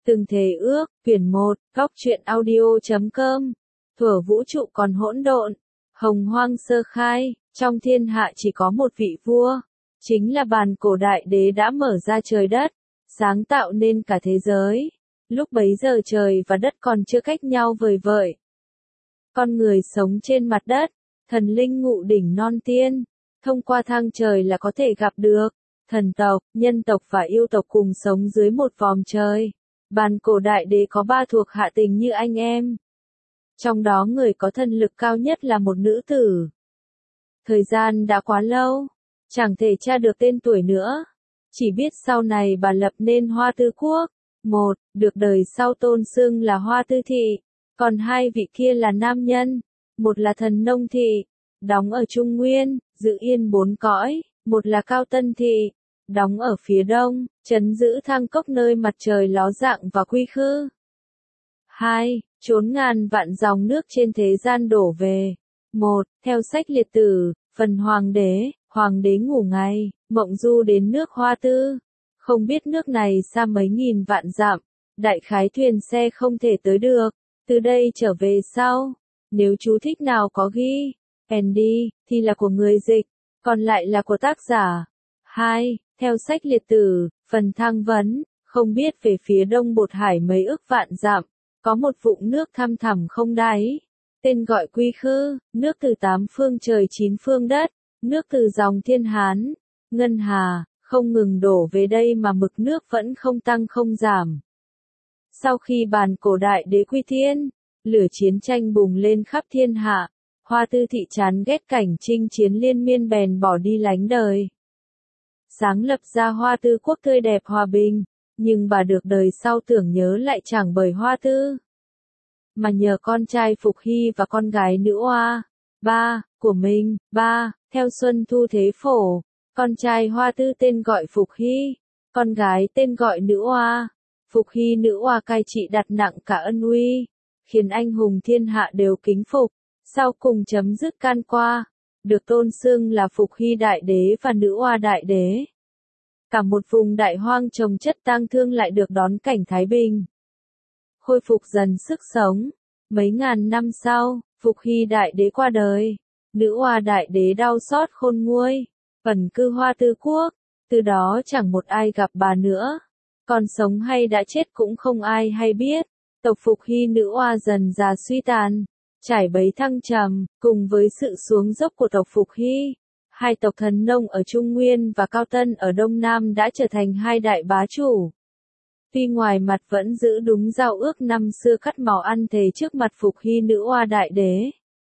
Từng Thể Ước, quyển 1, góc truyện audio.com. Thuở vũ trụ còn hỗn độn, hồng hoang sơ khai, trong thiên hạ chỉ có một vị vua, chính là bàn cổ đại đế đã mở ra trời đất, sáng tạo nên cả thế giới. Lúc bấy giờ trời và đất còn chưa cách nhau vời vợi. Con người sống trên mặt đất, thần linh ngụ đỉnh non tiên, thông qua thang trời là có thể gặp được thần tộc, nhân tộc và yêu tộc cùng sống dưới một vòm trời. Bàn cổ đại đế có 3 thuộc hạ tình như anh em. Trong đó người có thần lực cao nhất là một nữ tử. Thời gian đã quá lâu, chẳng thể tra được tên tuổi nữa. Chỉ biết sau này bà lập nên Hoa Tư Quốc. Một, được đời sau tôn xưng là Hoa Tư Thị. Còn hai vị kia là nam nhân. Một là Thần Nông Thị, đóng ở Trung Nguyên, giữ yên 4 cõi. Một là Cao Tân Thị, đóng ở phía đông, trấn giữ Thang Cốc nơi mặt trời ló dạng và quy khư. 2. Trốn ngàn vạn dòng nước trên thế gian đổ về. 1. Theo sách liệt tử, phần hoàng đế ngủ ngày, mộng du đến nước Hoa Tư. Không biết nước này xa mấy nghìn vạn dặm, đại khái thuyền xe không thể tới được, từ đây trở về sau. Nếu chú thích nào có ghi, ND, thì là của người dịch, còn lại là của tác giả. 2. Theo sách liệt tử, phần thang vấn, không biết về phía đông Bột Hải mấy ức vạn dặm, có một vũng nước thăm thẳm không đáy, tên gọi Quy Khư, nước từ 8 phương trời 9 phương đất, nước từ dòng Thiên Hán, Ngân Hà, không ngừng đổ về đây mà mực nước vẫn không tăng không giảm. Sau khi bàn cổ đại đế quy thiên, lửa chiến tranh bùng lên khắp thiên hạ, Hoa Tư Thị chán ghét cảnh chinh chiến liên miên bèn bỏ đi lánh đời. Sáng lập ra Hoa Tư Quốc tươi đẹp hòa bình, nhưng bà được đời sau tưởng nhớ lại chẳng bởi Hoa Tư, mà nhờ con trai Phục Hy và con gái Nữ Oa, của mình. Theo Xuân Thu Thế Phổ, con trai Hoa Tư tên gọi Phục Hy, con gái tên gọi Nữ Oa. Phục Hy Nữ Oa cai trị đặt nặng cả ân uy, khiến anh hùng thiên hạ đều kính phục, sau cùng chấm dứt can qua, được tôn xưng là Phục Hy Đại Đế và Nữ Oa Đại Đế. Cả một vùng đại hoang trồng chất tang thương lại được đón cảnh thái bình, khôi phục dần sức sống. Mấy ngàn năm sau, Phục Hy Đại Đế qua đời, Nữ Oa Đại Đế đau xót khôn nguôi, ẩn cư Hoa Tư Quốc, từ đó chẳng một ai gặp bà nữa. Còn sống hay đã chết cũng không ai hay biết. Tộc Phục Hy Nữ Oa dần già suy tàn, trải bấy thăng trầm, cùng với sự xuống dốc của tộc Phục Hy. Hai tộc Thần Nông ở Trung Nguyên và Cao Tân ở Đông Nam đã trở thành hai đại bá chủ. Tuy ngoài mặt vẫn giữ đúng giao ước năm xưa cắt màu ăn thề trước mặt Phục Hy Nữ Oa Đại Đế.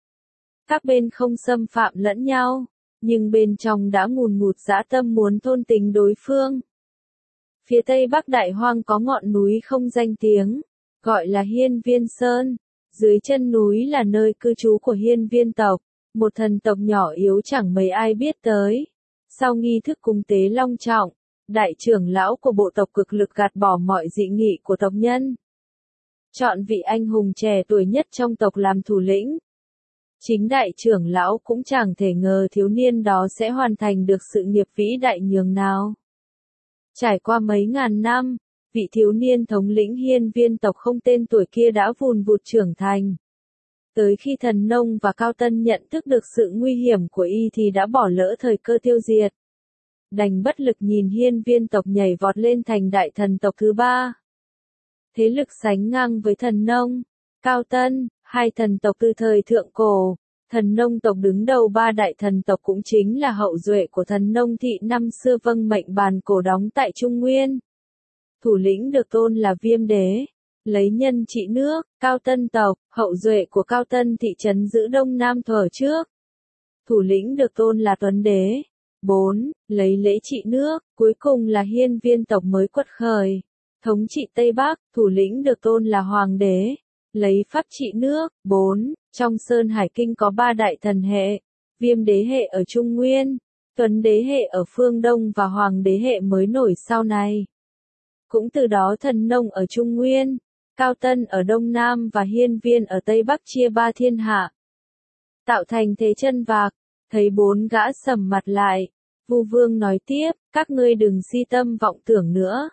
Các bên không xâm phạm lẫn nhau, nhưng bên trong đã ngùn ngụt dã tâm muốn thôn tính đối phương. Phía tây bắc đại hoang có ngọn núi không danh tiếng, gọi là Hiên Viên Sơn. Dưới chân núi là nơi cư trú của Hiên Viên tộc, một thần tộc nhỏ yếu chẳng mấy ai biết tới. Sau nghi thức cúng tế long trọng, đại trưởng lão của bộ tộc cực lực gạt bỏ mọi dị nghị của tộc nhân, chọn vị anh hùng trẻ tuổi nhất trong tộc làm thủ lĩnh. Chính đại trưởng lão cũng chẳng thể ngờ thiếu niên đó sẽ hoàn thành được sự nghiệp vĩ đại nhường nào. Trải qua mấy ngàn năm, vị thiếu niên thống lĩnh Hiên Viên tộc không tên tuổi kia đã vùn vụt trưởng thành. Tới khi Thần Nông và Cao Tân nhận thức được sự nguy hiểm của y thì đã bỏ lỡ thời cơ tiêu diệt. Đành bất lực nhìn Hiên Viên tộc nhảy vọt lên thành đại thần tộc thứ 3. Thế lực sánh ngang với Thần Nông, Cao Tân, hai thần tộc từ thời thượng cổ. Thần Nông tộc đứng đầu 3 đại thần tộc cũng chính là hậu duệ của Thần Nông Thị năm xưa vâng mệnh bàn cổ đóng tại Trung Nguyên. Thủ lĩnh được tôn là Viêm Đế, lấy nhân trị nước. Cao Tân tộc, hậu duệ của Cao Tân Thị trấn giữ Đông Nam thuở trước. Thủ lĩnh được tôn là Tuấn Đế. 4. Lấy lễ trị nước. Cuối cùng là Hiên Viên tộc mới quật khởi, thống trị Tây Bắc. Thủ lĩnh được tôn là Hoàng Đế, lấy pháp trị nước. 4. Trong Sơn Hải Kinh có 3 đại thần hệ, Viêm Đế hệ ở Trung Nguyên, Tuấn Đế hệ ở phương Đông và Hoàng Đế hệ mới nổi sau này. Cũng từ đó Thần Nông ở Trung Nguyên, Cao Tân ở Đông Nam và Hiên Viên ở Tây Bắc chia 3 thiên hạ, tạo thành thế chân vạc. Thấy 4 gã sầm mặt lại, Vu Vương nói tiếp, các ngươi đừng si tâm vọng tưởng nữa.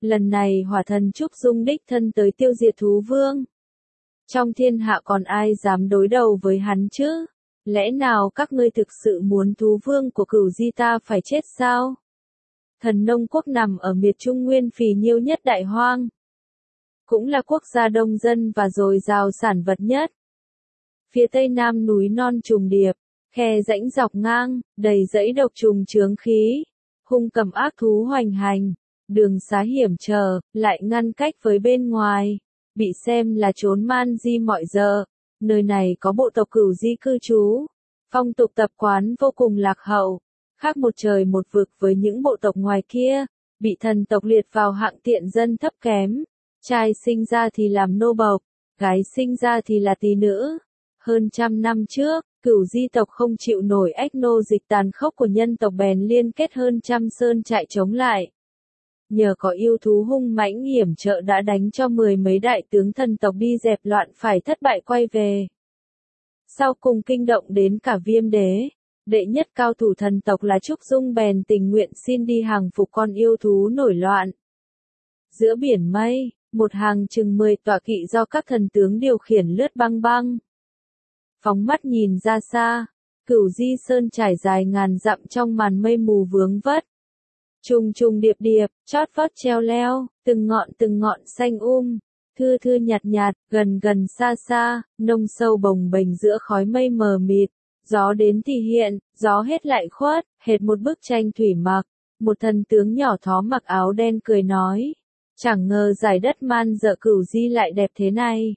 lần này hỏa thần Trúc Dung đích thân tới tiêu diệt thú vương. Trong thiên hạ còn ai dám đối đầu với hắn chứ? Lẽ nào các ngươi thực sự muốn thú vương của Cửu Di ta phải chết sao? Thần nông quốc nằm ở miệt trung nguyên phì nhiêu nhất đại hoang. Cũng là quốc gia đông dân và dồi dào sản vật nhất. Phía tây nam núi non trùng điệp, khe rãnh dọc ngang, đầy dãy độc trùng chướng khí. Hung cầm ác thú hoành hành, đường xá hiểm trở, lại ngăn cách với bên ngoài. Bị xem là trốn man di mọi giờ. Nơi này có bộ tộc Cửu Di cư trú. Phong tục tập quán vô cùng lạc hậu. Khác một trời một vực với những bộ tộc ngoài kia. Bị thần tộc liệt vào hạng tiện dân thấp kém. Trai sinh ra thì làm nô bộc, gái sinh ra thì là tỷ nữ. Hơn 100 năm trước, Cửu Di tộc không chịu nổi ách nô dịch tàn khốc của nhân tộc bèn liên kết hơn 100 sơn trại chống lại. Nhờ có yêu thú hung mãnh hiểm trợ đã đánh cho 10 mấy đại tướng thần tộc đi dẹp loạn phải thất bại quay về. Sau cùng kinh động đến cả Viêm Đế, đệ nhất cao thủ thần tộc là Trúc Dung bèn tình nguyện xin đi hàng phục con yêu thú nổi loạn. Giữa biển mây, một hàng chừng 10 tọa kỵ do các thần tướng điều khiển lướt băng băng. Phóng mắt nhìn ra xa, Cửu Di Sơn trải dài ngàn dặm trong màn mây mù vướng vất. Trùng trùng điệp điệp, chót vót treo leo, từng ngọn xanh thưa thưa nhạt nhạt, gần gần xa xa, nông sâu bồng bềnh giữa khói mây mờ mịt. Gió đến thì hiện, gió hết lại khuất, hệt một bức tranh thủy mặc. Một thần tướng nhỏ thó mặc áo đen cười nói. Chẳng ngờ giải đất man dợ Cửu Di lại đẹp thế này.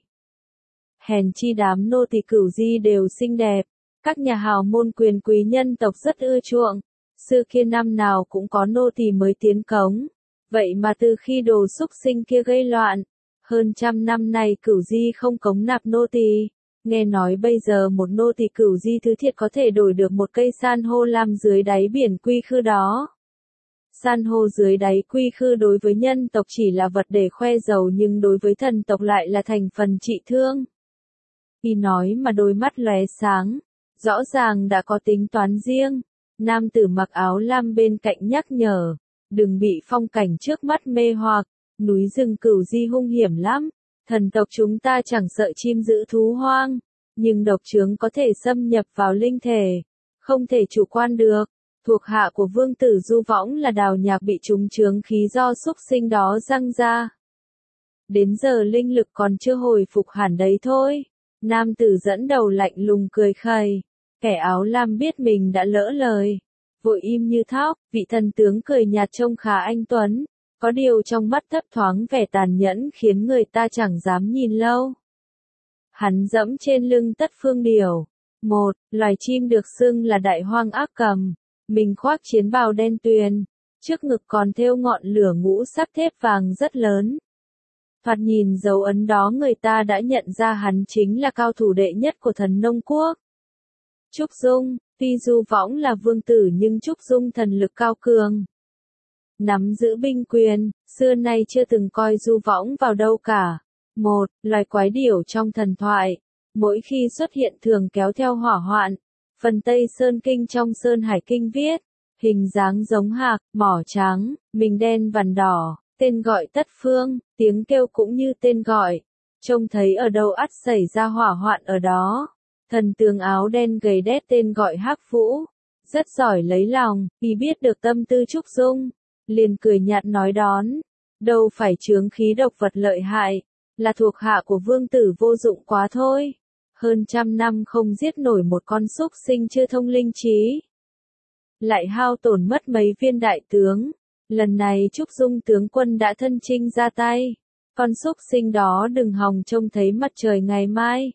Hèn chi đám nô tỳ Cửu Di đều xinh đẹp. Các nhà hào môn quyền quý nhân tộc rất ưa chuộng. Xưa kia năm nào cũng có nô tỳ mới tiến cống. Vậy mà từ khi đồ xúc sinh kia gây loạn, hơn 100 năm nay Cửu Di không cống nạp nô tỳ. Nghe nói bây giờ một nô tỳ Cửu Di thứ thiệt có thể đổi được một cây san hô lam dưới đáy biển Quy Khư đó. San hô dưới đáy Quy Khư đối với nhân tộc chỉ là vật để khoe giàu nhưng đối với thần tộc lại là thành phần trị thương. Khi nói mà đôi mắt lóe sáng, rõ ràng đã có tính toán riêng. Nam tử mặc áo lam bên cạnh nhắc nhở, đừng bị phong cảnh trước mắt mê hoặc, núi rừng Cửu Di hung hiểm lắm. Thần tộc chúng ta chẳng sợ chim dữ thú hoang, nhưng độc chướng có thể xâm nhập vào linh thể, không thể chủ quan được. Thuộc hạ của vương tử Du Võng là Đào Nhạc bị trúng chướng khí do xúc sinh đó răng ra. Đến giờ linh lực còn chưa hồi phục hẳn đấy thôi. Nam tử dẫn đầu lạnh lùng cười khẩy. Kẻ áo lam biết mình đã lỡ lời, vội im như thóc. Vị thần tướng cười nhạt trông khá anh tuấn, có điều trong mắt thấp thoáng vẻ tàn nhẫn khiến người ta chẳng dám nhìn lâu. Hắn dẫm trên lưng Tất Phương Điểu, một loài chim được xưng là đại hoang ác cầm. Mình khoác chiến bào đen tuyền, trước ngực còn thêu ngọn lửa ngũ sắc thép vàng rất lớn. Thoạt nhìn dấu ấn đó người ta đã nhận ra hắn chính là cao thủ đệ nhất của thần nông quốc. Trúc Dung, tuy Du Võng là vương tử nhưng Trúc Dung thần lực cao cường. Nắm giữ binh quyền, xưa nay chưa từng coi Du Võng vào đâu cả. Một loài quái điểu trong thần thoại, mỗi khi xuất hiện thường kéo theo hỏa hoạn. Phần Tây Sơn Kinh trong Sơn Hải Kinh viết, hình dáng giống hạc, mỏ trắng, mình đen vằn đỏ, tên gọi Tất Phương, tiếng kêu cũng như tên gọi. Trông thấy ở đâu ắt xảy ra hỏa hoạn ở đó. Thần tướng áo đen gầy đét tên gọi Hắc Vũ, rất giỏi lấy lòng, khi biết được tâm tư Trúc Dung, liền cười nhạt nói đón, đâu phải chướng khí độc vật lợi hại, là thuộc hạ của vương tử vô dụng quá thôi. Hơn 100 năm không giết nổi một con súc sinh chưa thông linh trí, lại hao tổn mất mấy viên đại tướng. Lần này Trúc Dung tướng quân đã thân chinh ra tay, con súc sinh đó đừng hòng trông thấy mặt trời ngày mai.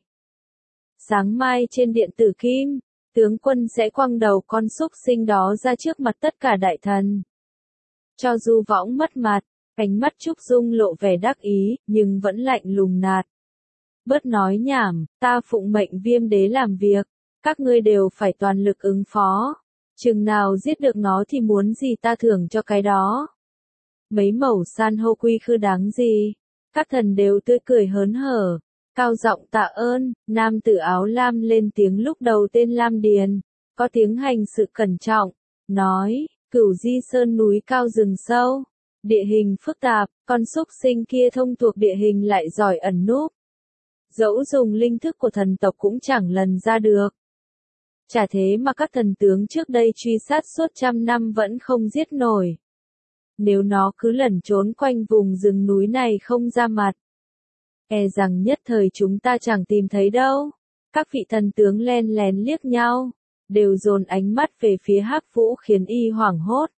Sáng mai trên điện tử kim, tướng quân sẽ quăng đầu con súc sinh đó ra trước mặt tất cả đại thần. Cho Du Võng mất mặt, ánh mắt Trúc Dung lộ vẻ đắc ý, nhưng vẫn lạnh lùng nạt. Bớt nói nhảm, ta phụng mệnh Viêm Đế làm việc, các ngươi đều phải toàn lực ứng phó. Chừng nào giết được nó thì muốn gì ta thưởng cho cái đó. Mấy mẩu san hô Quy Khư đáng gì, các thần đều tươi cười hớn hở. Cao giọng tạ ơn, nam tử áo lam lên tiếng lúc đầu tên Lam Điền, có tiếng hành sự cẩn trọng, nói, Cửu Di Sơn núi cao rừng sâu, Địa hình phức tạp, con súc sinh kia thông thuộc địa hình lại giỏi ẩn núp. Dẫu dùng linh thức của thần tộc cũng chẳng lần ra được. Chả thế mà các thần tướng trước đây truy sát suốt trăm năm vẫn không giết nổi. Nếu nó cứ lẩn trốn quanh vùng rừng núi này không ra mặt, e rằng nhất thời chúng ta chẳng tìm thấy đâu. Các vị thần tướng len lén liếc nhau, đều dồn ánh mắt về phía Hắc Vũ khiến y hoảng hốt.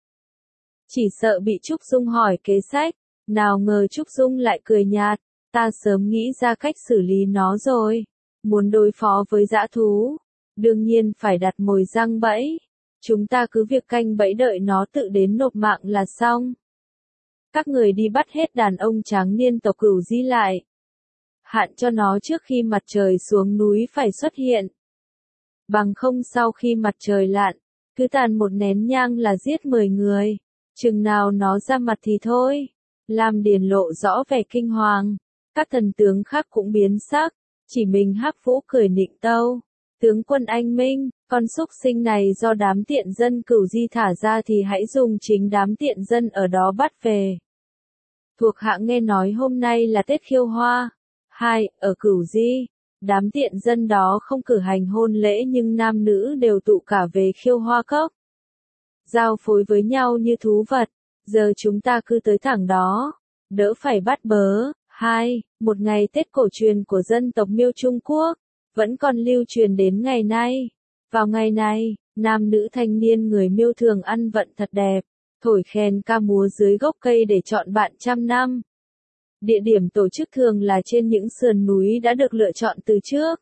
Chỉ sợ bị Trúc Dung hỏi kế sách, nào ngờ Trúc Dung lại cười nhạt, ta sớm nghĩ ra cách xử lý nó rồi. Muốn đối phó với dã thú, đương nhiên phải đặt mồi giăng bẫy. Chúng ta cứ việc canh bẫy đợi nó tự đến nộp mạng là xong. Các người đi bắt hết đàn ông tráng niên tộc Cửu Di lại. Hạn cho nó trước khi mặt trời xuống núi phải xuất hiện. Bằng không sau khi mặt trời lặn, cứ tàn một nén nhang là giết 10 người. Chừng nào nó ra mặt thì thôi. Lam Điền lộ rõ vẻ kinh hoàng. Các thần tướng khác cũng biến sắc. Chỉ mình Hắc Vũ cười nịnh tâu. Tướng quân anh minh, con súc sinh này do đám tiện dân Cửu Di thả ra thì hãy dùng chính đám tiện dân ở đó bắt về. Thuộc hạ nghe nói hôm nay là Tết Khiêu Hoa. Ở Cửu Di, đám tiện dân đó không cử hành hôn lễ nhưng nam nữ đều tụ cả về Khiêu Hoa Cốc. Giao phối với nhau như thú vật, giờ chúng ta cứ tới thẳng đó, đỡ phải bắt bớ. Một ngày Tết cổ truyền của dân tộc Miêu Trung Quốc, vẫn còn lưu truyền đến ngày nay. Vào ngày này, nam nữ thanh niên người Miêu thường ăn vận thật đẹp, thổi kèn ca múa dưới gốc cây để chọn bạn trăm năm. Địa điểm tổ chức thường là trên những sườn núi đã được lựa chọn từ trước.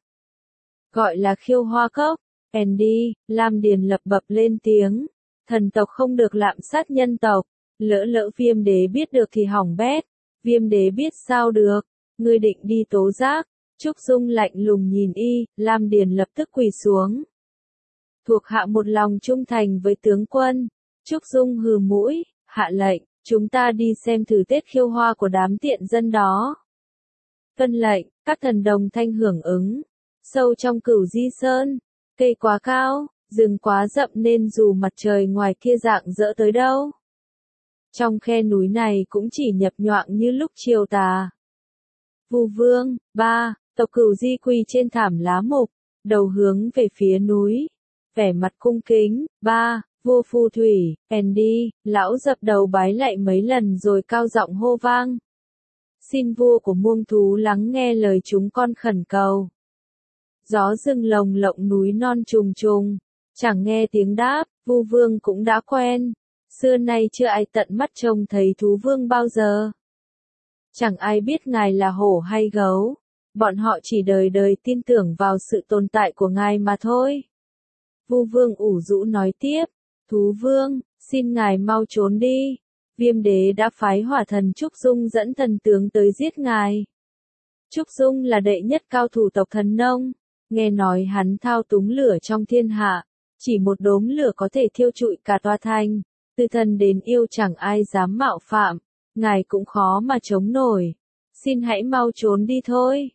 Gọi là Khiêu Hoa Cốc. Andy, Lam Điền lập bập lên tiếng. Thần tộc không được lạm sát nhân tộc. Lỡ Viêm Đế biết được thì hỏng bét. Viêm Đế biết sao được. Ngươi định đi tố giác. Trúc Dung lạnh lùng nhìn y, Lam Điền lập tức quỳ xuống. Thuộc hạ một lòng trung thành với tướng quân. Trúc Dung hừ mũi, hạ lệnh. Chúng ta đi xem thử Tết Khiêu Hoa của đám tiện dân đó. Tuân lệnh, các thần đồng thanh hưởng ứng. Sâu trong Cửu Di Sơn, cây quá cao, rừng quá rậm nên dù mặt trời ngoài kia rạng rỡ tới đâu. Trong khe núi này cũng chỉ nhập nhoạng như lúc chiều tà. Vu Vương, tộc Cửu Di quỳ trên thảm lá mục, đầu hướng về phía núi. Vẻ mặt cung kính, vua phù thủy, Andy, lão dập đầu bái lạy mấy lần rồi cao giọng hô vang. Xin vua của muông thú lắng nghe lời chúng con khẩn cầu. Gió rừng lồng lộng núi non trùng trùng, chẳng nghe tiếng đáp, Vu Vương cũng đã quen. Xưa nay chưa ai tận mắt trông thấy thú vương bao giờ. Chẳng ai biết ngài là hổ hay gấu, bọn họ chỉ đời đời tin tưởng vào sự tồn tại của ngài mà thôi. Vu Vương ủ rũ nói tiếp. Thú vương, xin ngài mau trốn đi. Viêm Đế đã phái hỏa thần Trúc Dung dẫn thần tướng tới giết ngài. Trúc Dung là đệ nhất cao thủ tộc Thần Nông. Nghe nói hắn thao túng lửa trong thiên hạ. Chỉ một đốm lửa có thể thiêu trụi cả tòa thành. Từ thần đến yêu chẳng ai dám mạo phạm. Ngài cũng khó mà chống nổi. Xin hãy mau trốn đi thôi.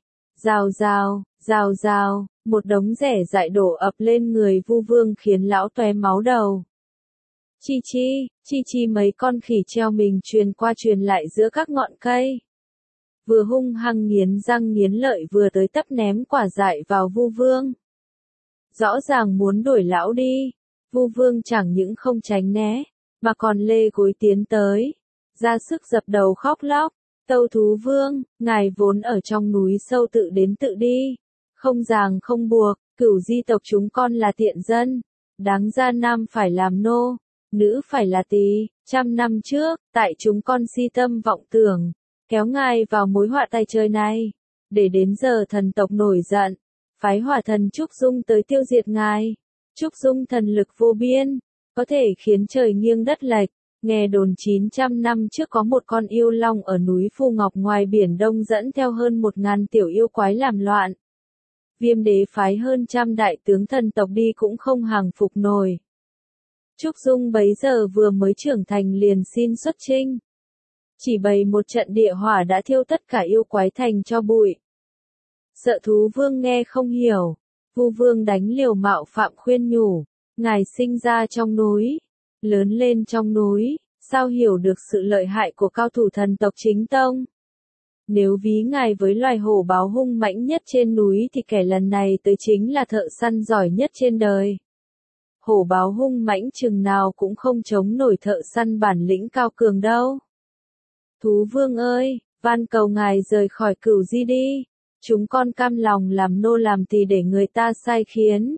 Rào rào, một đống rẻ dại đổ ập lên người Vu Vương khiến lão tóe máu đầu. Chi mấy con khỉ treo mình truyền qua truyền lại giữa các ngọn cây. Vừa hung hăng nghiến răng nghiến lợi vừa tới tấp ném quả dại vào Vu Vương. Rõ ràng muốn đuổi lão đi. Vu Vương chẳng những không tránh né, mà còn lê gối tiến tới. Ra sức dập đầu khóc lóc. Tâu thú vương, ngài vốn ở trong núi sâu tự đến tự đi. Không ràng không buộc, Cửu Di tộc chúng con là tiện dân. Đáng ra nam phải làm nô, nữ phải là tỳ. 100 năm trước, tại chúng con si tâm vọng tưởng, kéo ngài vào mối họa tay trời này. Để đến giờ thần tộc nổi giận, phái hỏa thần Trúc Dung tới tiêu diệt ngài. Trúc Dung thần lực vô biên, có thể khiến trời nghiêng đất lệch. Nghe đồn 900 năm trước có một con yêu long ở núi Phù Ngọc ngoài biển Đông dẫn theo hơn 1000 tiểu yêu quái làm loạn. Viêm Đế phái hơn 100 đại tướng thần tộc đi cũng không hàng phục nổi. Trúc Dung bấy giờ vừa mới trưởng thành liền xin xuất chinh. Chỉ bày một trận địa hỏa đã thiêu tất cả yêu quái thành cho bụi. Sợ thú vương nghe không hiểu. Vu Vương đánh liều mạo phạm khuyên nhủ. Ngài sinh ra trong núi, lớn lên trong núi, sao hiểu được sự lợi hại của cao thủ thần tộc chính tông. Nếu ví ngài với loài hổ báo hung mãnh nhất trên núi thì kẻ lần này tới chính là thợ săn giỏi nhất trên đời. Hổ báo hung mãnh chừng nào cũng không chống nổi thợ săn bản lĩnh cao cường đâu. Thú vương ơi, van cầu ngài rời khỏi Cửu Di đi. Chúng con cam lòng làm nô làm tỳ để người ta sai khiến.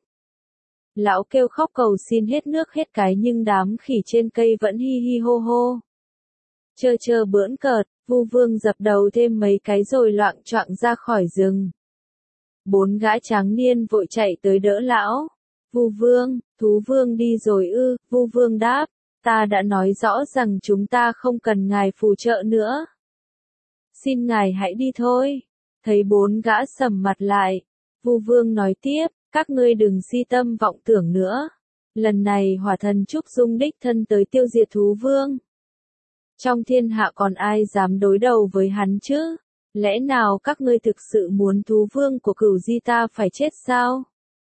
Lão kêu khóc cầu xin hết nước hết cái nhưng đám khỉ trên cây vẫn hi hi hô hô. Chơ bỡn cợt, Vu Vương dập đầu thêm mấy cái rồi loạng choạng ra khỏi rừng. 4 gã tráng niên vội chạy tới đỡ lão. Vu Vương, thú vương đi rồi ư? Vu Vương đáp, ta đã nói rõ rằng chúng ta không cần ngài phù trợ nữa. Xin ngài hãy đi thôi. Thấy 4 gã sầm mặt lại, Vu Vương nói tiếp, các ngươi đừng si tâm vọng tưởng nữa. Lần này hỏa thần Trúc Dung đích thân tới tiêu diệt thú vương. Trong thiên hạ còn ai dám đối đầu với hắn chứ? Lẽ nào các ngươi thực sự muốn thú vương của Cửu Di ta phải chết sao?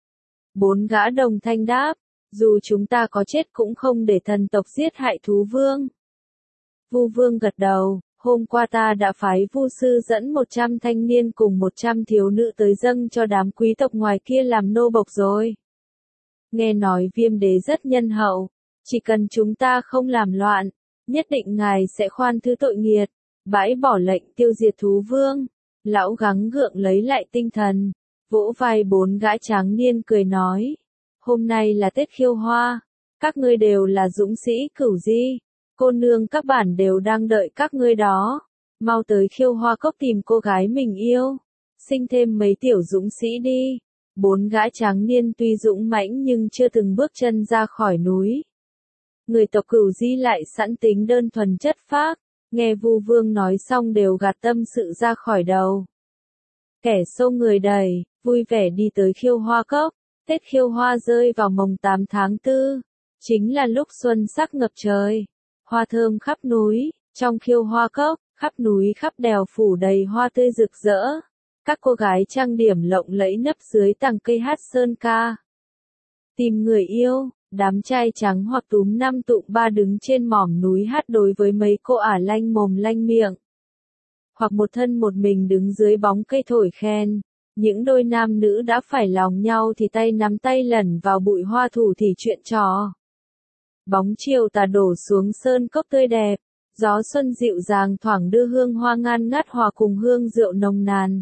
4 gã đồng thanh đáp, dù chúng ta có chết cũng không để thần tộc giết hại thú vương. Vu Vương gật đầu, hôm qua ta đã phái Vu sư dẫn 100 thanh niên cùng 100 thiếu nữ tới dâng cho đám quý tộc ngoài kia làm nô bộc rồi. Nghe nói Viêm đế rất nhân hậu, chỉ cần chúng ta không làm loạn, nhất định ngài sẽ khoan thứ tội nghiệt, bãi bỏ lệnh tiêu diệt thú vương. Lão gắng gượng lấy lại tinh thần, vỗ vai 4 gã tráng niên cười nói, hôm nay là Tết Khiêu Hoa, các ngươi đều là dũng sĩ Cửu Di, cô nương các bản đều đang đợi các ngươi đó, mau tới Khiêu Hoa cốc tìm cô gái mình yêu, sinh thêm mấy tiểu dũng sĩ đi. 4 gã tráng niên tuy dũng mãnh nhưng chưa từng bước chân ra khỏi núi. Người tộc Cửu Di lại sẵn tính đơn thuần chất phác, nghe Vu Vương nói xong đều gạt tâm sự ra khỏi đầu. Kẻ xô người đầy, vui vẻ đi tới Khiêu Hoa cốc. Tết Khiêu Hoa rơi vào mồng 8 tháng 4, chính là lúc xuân sắc ngập trời, hoa thơm khắp núi. Trong Khiêu Hoa cốc, khắp núi khắp đèo phủ đầy hoa tươi rực rỡ. Các cô gái trang điểm lộng lẫy nấp dưới tàng cây hát sơn ca. Tìm người yêu, đám trai trắng hoặc túm 5 tụm 3 đứng trên mỏm núi hát đối với mấy cô ả lanh mồm lanh miệng. Hoặc một thân một mình đứng dưới bóng cây thổi khen. Những đôi nam nữ đã phải lòng nhau thì tay nắm tay lẩn vào bụi hoa thủ thì chuyện trò. Bóng chiều tà đổ xuống sơn cốc tươi đẹp, gió xuân dịu dàng thoảng đưa hương hoa ngan ngát hòa cùng hương rượu nồng nàn.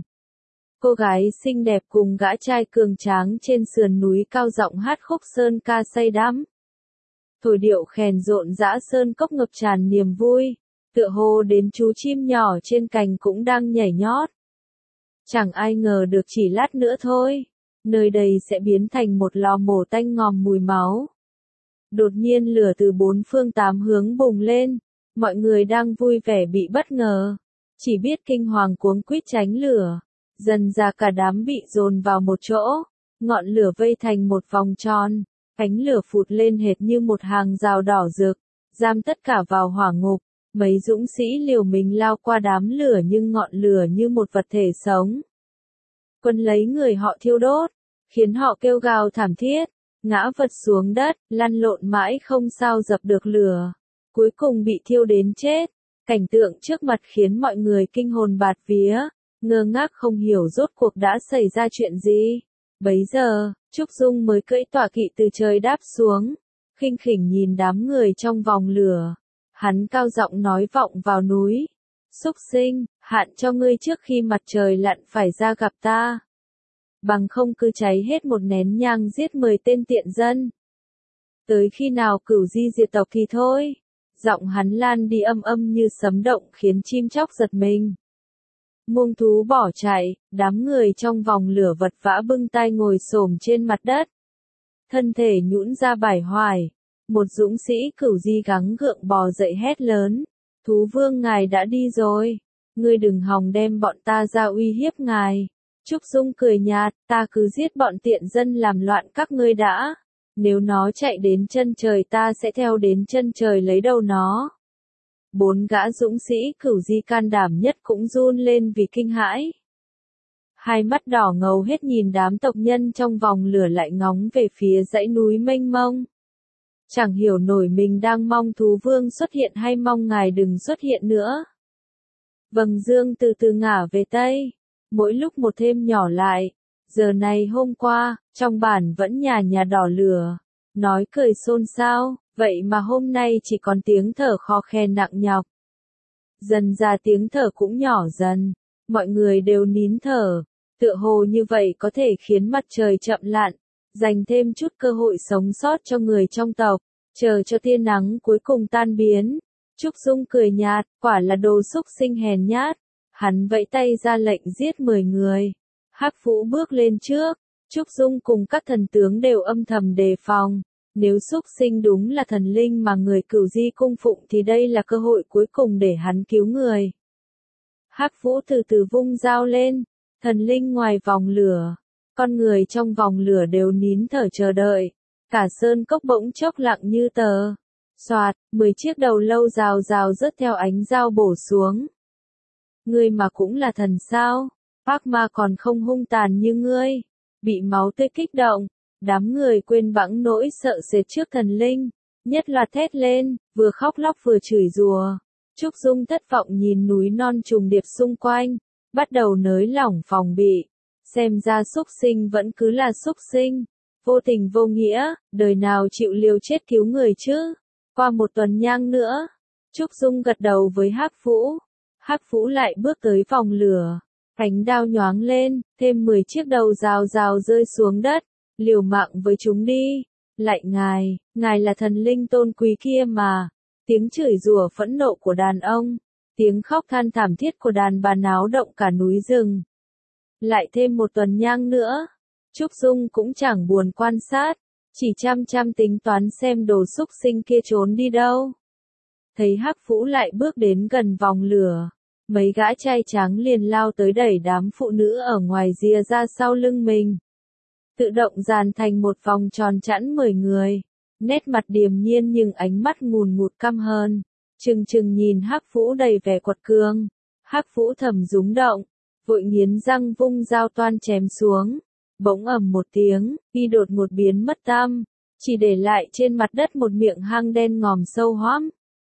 Cô gái xinh đẹp cùng gã trai cường tráng trên sườn núi cao giọng hát khúc sơn ca say đắm. Thổi điệu khèn rộn rã sơn cốc ngập tràn niềm vui, tựa hồ đến chú chim nhỏ trên cành cũng đang nhảy nhót. Chẳng ai ngờ được chỉ lát nữa thôi, nơi đây sẽ biến thành một lò mổ tanh ngòm mùi máu. Đột nhiên lửa từ 4 phương 8 hướng bùng lên, mọi người đang vui vẻ bị bất ngờ, chỉ biết kinh hoàng cuống quýt tránh lửa. Dần ra cả đám bị dồn vào một chỗ, ngọn lửa vây thành một vòng tròn, cánh lửa phụt lên hệt như một hàng rào đỏ rực, giam tất cả vào hỏa ngục. Mấy dũng sĩ liều mình lao qua đám lửa nhưng ngọn lửa như một vật thể sống. Quân lấy người họ thiêu đốt, khiến họ kêu gào thảm thiết, ngã vật xuống đất, lăn lộn mãi không sao dập được lửa. Cuối cùng bị thiêu đến chết. Cảnh tượng trước mặt khiến mọi người kinh hồn bạt vía, ngơ ngác không hiểu rốt cuộc đã xảy ra chuyện gì. Bấy giờ, Trúc Dung mới cưỡi tọa kỵ từ trời đáp xuống, khinh khỉnh nhìn đám người trong vòng lửa. Hắn cao giọng nói vọng vào núi. Súc sinh, hạn cho ngươi trước khi mặt trời lặn phải ra gặp ta. Bằng không cứ cháy hết một nén nhang giết 10 tên tiện dân. Tới khi nào Cửu Di diệt tộc thì thôi. Giọng hắn lan đi âm âm như sấm động khiến chim chóc giật mình. Muông thú bỏ chạy, đám người trong vòng lửa vật vã bưng tay ngồi xổm trên mặt đất. Thân thể nhũn ra bải hoài. Một dũng sĩ Cửu Di gắng gượng bò dậy hét lớn. Thú vương ngài đã đi rồi. Ngươi đừng hòng đem bọn ta ra uy hiếp ngài. Trúc Dung cười nhạt, ta cứ giết bọn tiện dân làm loạn các ngươi đã. Nếu nó chạy đến chân trời ta sẽ theo đến chân trời lấy đầu nó. 4 gã dũng sĩ Cửu Di can đảm nhất cũng run lên vì kinh hãi. Hai mắt đỏ ngầu hết nhìn đám tộc nhân trong vòng lửa lại ngóng về phía dãy núi mênh mông. chẳng hiểu nổi mình đang mong thú vương xuất hiện hay mong ngài đừng xuất hiện nữa. Vầng dương từ từ ngả về tây, mỗi lúc một thêm nhỏ lại. Giờ này hôm qua, trong bản vẫn nhà nhà đỏ lửa, nói cười xôn xao, vậy mà hôm nay chỉ còn tiếng thở khò khe nặng nhọc. Dần ra tiếng thở cũng nhỏ dần, mọi người đều nín thở, tựa hồ như vậy có thể khiến mặt trời chậm lặn, dành thêm chút cơ hội sống sót cho người trong tộc, chờ cho tia nắng cuối cùng tan biến. Trúc Dung cười nhạt, quả là đồ xúc sinh hèn nhát, hắn vẫy tay ra lệnh giết 10 người. Hắc Vũ bước lên trước, Trúc Dung cùng các thần tướng đều âm thầm đề phòng. Nếu xúc sinh đúng là thần linh mà người Cửu Di cung phụng thì đây là cơ hội cuối cùng để hắn cứu người. Hắc Vũ từ từ vung dao lên, thần linh ngoài vòng lửa, con người trong vòng lửa đều nín thở chờ đợi. Cả sơn cốc bỗng chốc lặng như tờ. Soạt, 10 chiếc đầu lâu rào rào rớt theo ánh dao bổ xuống. Ngươi mà cũng là thần sao? Ác ma còn không hung tàn như ngươi. Bị máu tươi kích động, đám người quên bẵng nỗi sợ sệt trước thần linh, nhất loạt thét lên, vừa khóc lóc vừa chửi rủa. Trúc Dung thất vọng nhìn núi non trùng điệp xung quanh, bắt đầu nới lỏng phòng bị. Xem ra xúc sinh vẫn cứ là xúc sinh, vô tình vô nghĩa, đời nào chịu liều chết cứu người chứ? Qua một tuần nhang nữa, Trúc Dung gật đầu với Hắc Vũ. Hắc Vũ lại bước tới vòng lửa, cánh đao nhoáng lên, thêm 10 chiếc đầu rào rào rơi xuống đất, liều mạng với chúng đi. Lạy ngài, ngài là thần linh tôn quý kia mà. Tiếng chửi rủa phẫn nộ của đàn ông, tiếng khóc than thảm thiết của đàn bà náo động cả núi rừng. Lại thêm một tuần nhang nữa, Trúc Dung cũng chẳng buồn quan sát, chỉ chăm chăm tính toán xem đồ xúc sinh kia trốn đi đâu. Thấy Hắc Vũ lại bước đến gần vòng lửa, mấy gã trai tráng liền lao tới đẩy đám phụ nữ ở ngoài rìa ra sau lưng mình. Tự động dàn thành một vòng tròn chẵn 10 người, nét mặt điềm nhiên nhưng ánh mắt ngùn ngụt căm hờn, trừng trừng nhìn Hắc Vũ đầy vẻ quật cường. Hắc Vũ thầm rúng động, vội nghiến răng vung dao toan chém xuống. Bỗng ầm một tiếng, y đột ngột biến mất tăm, chỉ để lại trên mặt đất một miệng hang đen ngòm sâu hoắm.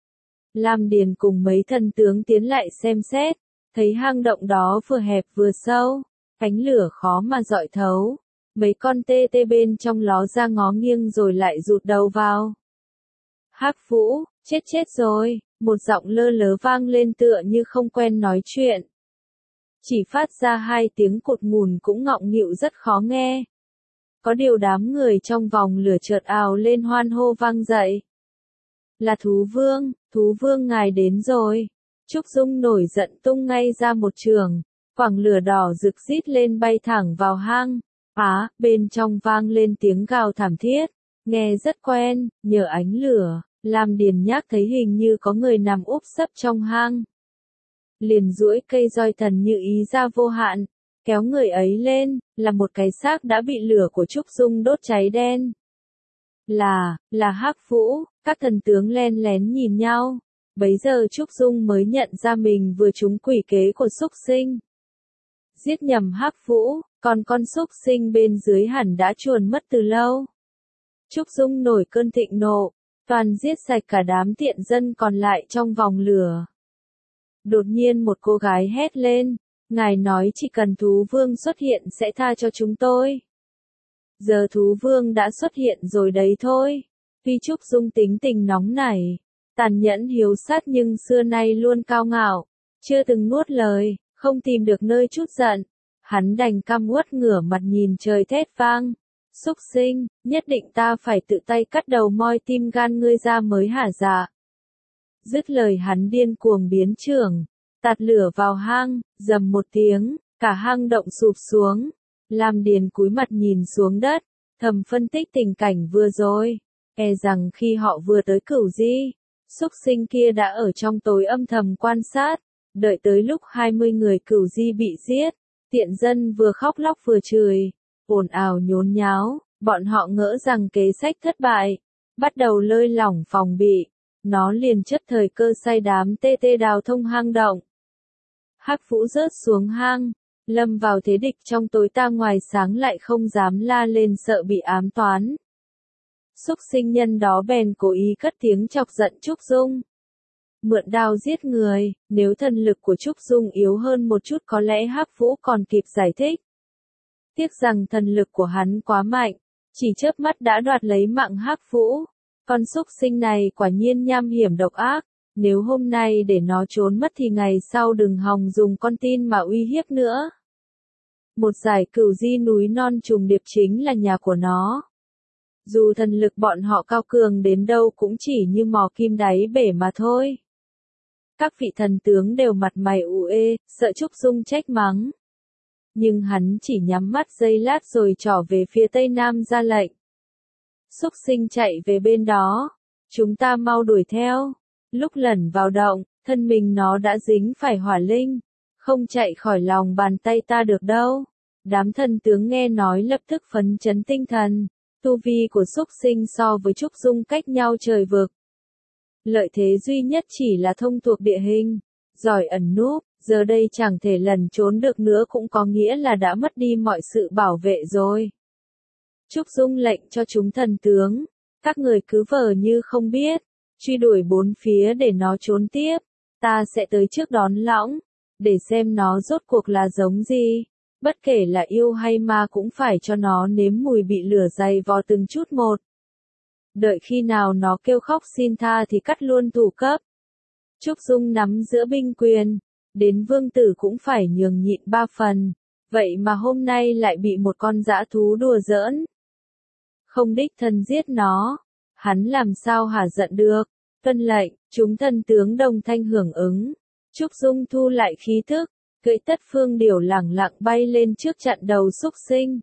Lam Điền cùng mấy thần tướng tiến lại xem xét, thấy hang động đó vừa hẹp vừa sâu, ánh lửa khó mà dọi thấu. Mấy con tê tê bên trong ló ra ngó nghiêng rồi lại rụt đầu vào. Hắc Vũ, chết rồi, một giọng lơ lớ vang lên tựa như không quen nói chuyện. Chỉ phát ra 2 tiếng cụt ngùn cũng ngọng nghịu rất khó nghe. Có điều đám người trong vòng lửa chợt ào lên hoan hô vang dậy. Là thú vương ngài đến rồi. Trúc Dung nổi giận tung ngay ra một trường, quảng lửa đỏ rực rít lên bay thẳng vào hang. Bên trong vang lên tiếng gào thảm thiết, nghe rất quen, nhờ ánh lửa, Lam Điền Nhác thấy hình như có người nằm úp sấp trong hang. Liền duỗi cây roi thần như ý ra vô hạn, kéo người ấy lên, là một cái xác đã bị lửa của Trúc Dung đốt cháy đen. Là Hắc Vũ, các thần tướng len lén nhìn nhau, bấy giờ Trúc Dung mới nhận ra mình vừa trúng quỷ kế của xúc sinh. Giết nhầm Hắc Vũ, còn con xúc sinh bên dưới hẳn đã chuồn mất từ lâu. Trúc Dung nổi cơn thịnh nộ, toàn giết sạch cả đám tiện dân còn lại trong vòng lửa. Đột nhiên một cô gái hét lên, ngài nói chỉ cần thú vương xuất hiện sẽ tha cho chúng tôi. Giờ thú vương đã xuất hiện rồi đấy thôi. Tuy Trúc Dung tính tình nóng nảy, tàn nhẫn hiếu sát nhưng xưa nay luôn cao ngạo, chưa từng nuốt lời, không tìm được nơi trút giận. Hắn đành căm uất ngửa mặt nhìn trời thét vang. Xúc sinh, nhất định ta phải tự tay cắt đầu moi tim gan ngươi ra mới hả dạ. Dứt lời hắn điên cuồng biến trưởng, tạt lửa vào hang, rầm một tiếng, cả hang động sụp xuống. Lam Điền cúi mặt nhìn xuống đất, thầm phân tích tình cảnh vừa rồi. Rằng khi họ vừa tới Cửu Di, xúc sinh kia đã ở trong tối âm thầm quan sát, đợi tới lúc 20 người Cửu Di bị giết, tiện dân vừa khóc lóc vừa chửi, ồn ào nhốn nháo, bọn họ ngỡ rằng kế sách thất bại, bắt đầu lơi lỏng phòng bị, nó liền chất thời cơ sai đám tê tê đào thông hang động. Hắc Vũ rớt xuống hang, lâm vào thế địch trong tối ta ngoài sáng lại không dám la lên sợ bị ám toán. Súc sinh nhân đó bèn cố ý cất tiếng chọc giận Trúc Dung. Mượn đao giết người, nếu thần lực của Trúc Dung yếu hơn một chút có lẽ Hắc Vũ còn kịp giải thích. Tiếc rằng thần lực của hắn quá mạnh, chỉ chớp mắt đã đoạt lấy mạng Hắc Vũ. Con súc sinh này quả nhiên nham hiểm độc ác, nếu hôm nay để nó trốn mất thì ngày sau đừng hòng dùng con tin mà uy hiếp nữa. Một dải cửu di núi non trùng điệp chính là nhà của nó. Dù thần lực bọn họ cao cường đến đâu cũng chỉ như mò kim đáy bể mà thôi. Các vị thần tướng đều mặt mày ủ ê, sợ Trúc Dung trách mắng. Nhưng hắn chỉ nhắm mắt giây lát rồi trỏ về phía tây nam ra lệnh. Súc sinh chạy về bên đó, chúng ta mau đuổi theo. Lúc lẩn vào động, thân mình nó đã dính phải hỏa linh, không chạy khỏi lòng bàn tay ta được đâu. Đám thần tướng nghe nói lập tức phấn chấn tinh thần, tu vi của súc sinh so với Trúc Dung cách nhau trời vực. Lợi thế duy nhất chỉ là thông thuộc địa hình, giỏi ẩn núp, giờ đây chẳng thể lẩn trốn được nữa cũng có nghĩa là đã mất đi mọi sự bảo vệ rồi. Trúc Dung lệnh cho chúng thần tướng, các người cứ vờ như không biết, truy đuổi bốn phía để nó trốn tiếp, ta sẽ tới trước đón lõng, để xem nó rốt cuộc là giống gì, bất kể là yêu hay ma cũng phải cho nó nếm mùi bị lửa dày vò từng chút một. Đợi khi nào nó kêu khóc xin tha thì cắt luôn thủ cấp. Trúc Dung nắm giữa binh quyền, đến vương tử cũng phải nhường nhịn 3 phần, vậy mà hôm nay lại bị một con dã thú đùa giỡn. Không đích thân giết nó, hắn làm sao hả giận được, tuân lệnh, chúng thần tướng đồng thanh hưởng ứng. Trúc Dung thu lại khí thức, cưỡi tất phương điểu lẳng lặng bay lên trước chặn đầu súc sinh.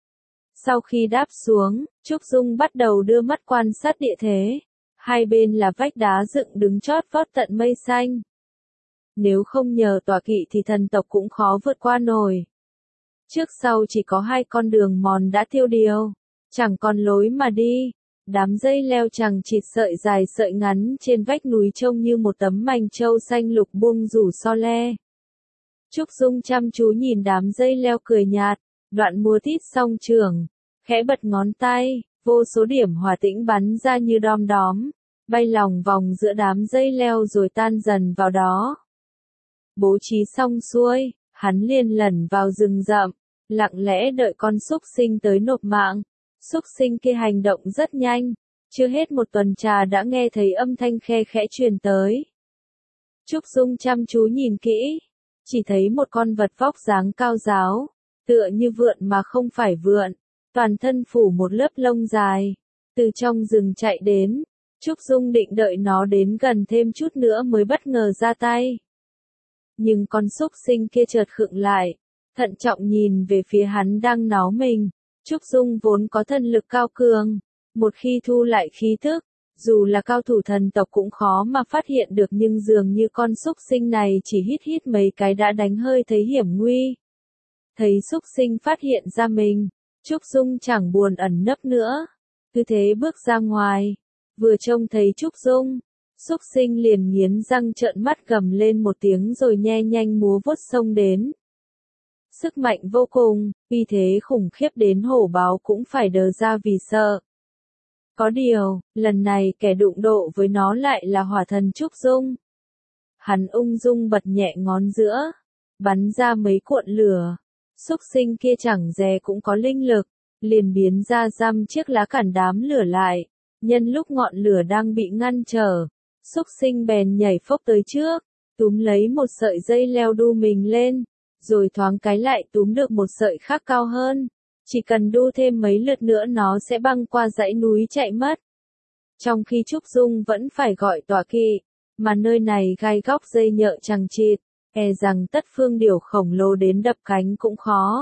Sau khi đáp xuống, Trúc Dung bắt đầu đưa mắt quan sát địa thế. Hai bên là vách đá dựng đứng chót vót tận mây xanh. Nếu không nhờ tọa kỵ thì thần tộc cũng khó vượt qua nổi. Trước sau chỉ có 2 con đường mòn đã tiêu điều, chẳng còn lối mà đi. Đám dây leo chằng chịt sợi dài sợi ngắn trên vách núi trông như một tấm mành trâu xanh lục buông rủ so le. Trúc Dung chăm chú nhìn đám dây leo cười nhạt, đoạn múa tít song trường, khẽ bật ngón tay, vô số điểm hỏa tĩnh bắn ra như đom đóm, bay lòng vòng giữa đám dây leo rồi tan dần vào đó. Bố trí xong xuôi, hắn liền lẩn vào rừng rậm, lặng lẽ đợi con súc sinh tới nộp mạng. Súc sinh kia hành động rất nhanh, chưa hết một tuần trà đã nghe thấy âm thanh khe khẽ truyền tới. Trúc Dung chăm chú nhìn kỹ, chỉ thấy một con vật vóc dáng cao ráo, tựa như vượn mà không phải vượn, toàn thân phủ một lớp lông dài, từ trong rừng chạy đến. Trúc Dung định đợi nó đến gần thêm chút nữa mới bất ngờ ra tay. Nhưng con súc sinh kia chợt khựng lại, thận trọng nhìn về phía hắn đang náu mình. Trúc Dung vốn có thần lực cao cường, một khi thu lại khí thức, dù là cao thủ thần tộc cũng khó mà phát hiện được nhưng dường như con súc sinh này chỉ hít mấy cái đã đánh hơi thấy hiểm nguy. Thấy súc sinh phát hiện ra mình, Trúc Dung chẳng buồn ẩn nấp nữa, cứ thế bước ra ngoài, vừa trông thấy Trúc Dung, súc sinh liền nghiến răng trợn mắt gầm lên một tiếng rồi nhe nhanh múa vuốt xông đến. Sức mạnh vô cùng, uy thế khủng khiếp đến hổ báo cũng phải đờ ra vì sợ. Có điều, lần này kẻ đụng độ với nó lại là hỏa thần Trúc Dung. Hắn ung dung bật nhẹ ngón giữa, bắn ra mấy cuộn lửa. Súc sinh kia chẳng dè cũng có linh lực, liền biến ra dăm chiếc lá cản đám lửa lại. Nhân lúc ngọn lửa đang bị ngăn trở, súc sinh bèn nhảy phốc tới trước, túm lấy một sợi dây leo đu mình lên, rồi thoáng cái lại túm được một sợi khác cao hơn. Chỉ cần đu thêm mấy lượt nữa nó sẽ băng qua dãy núi chạy mất. Trong khi Trúc Dung vẫn phải gọi tọa kỵ, mà nơi này gai góc dây nhợ chằng chịt, e rằng tất phương điểu khổng lồ đến đập cánh cũng khó.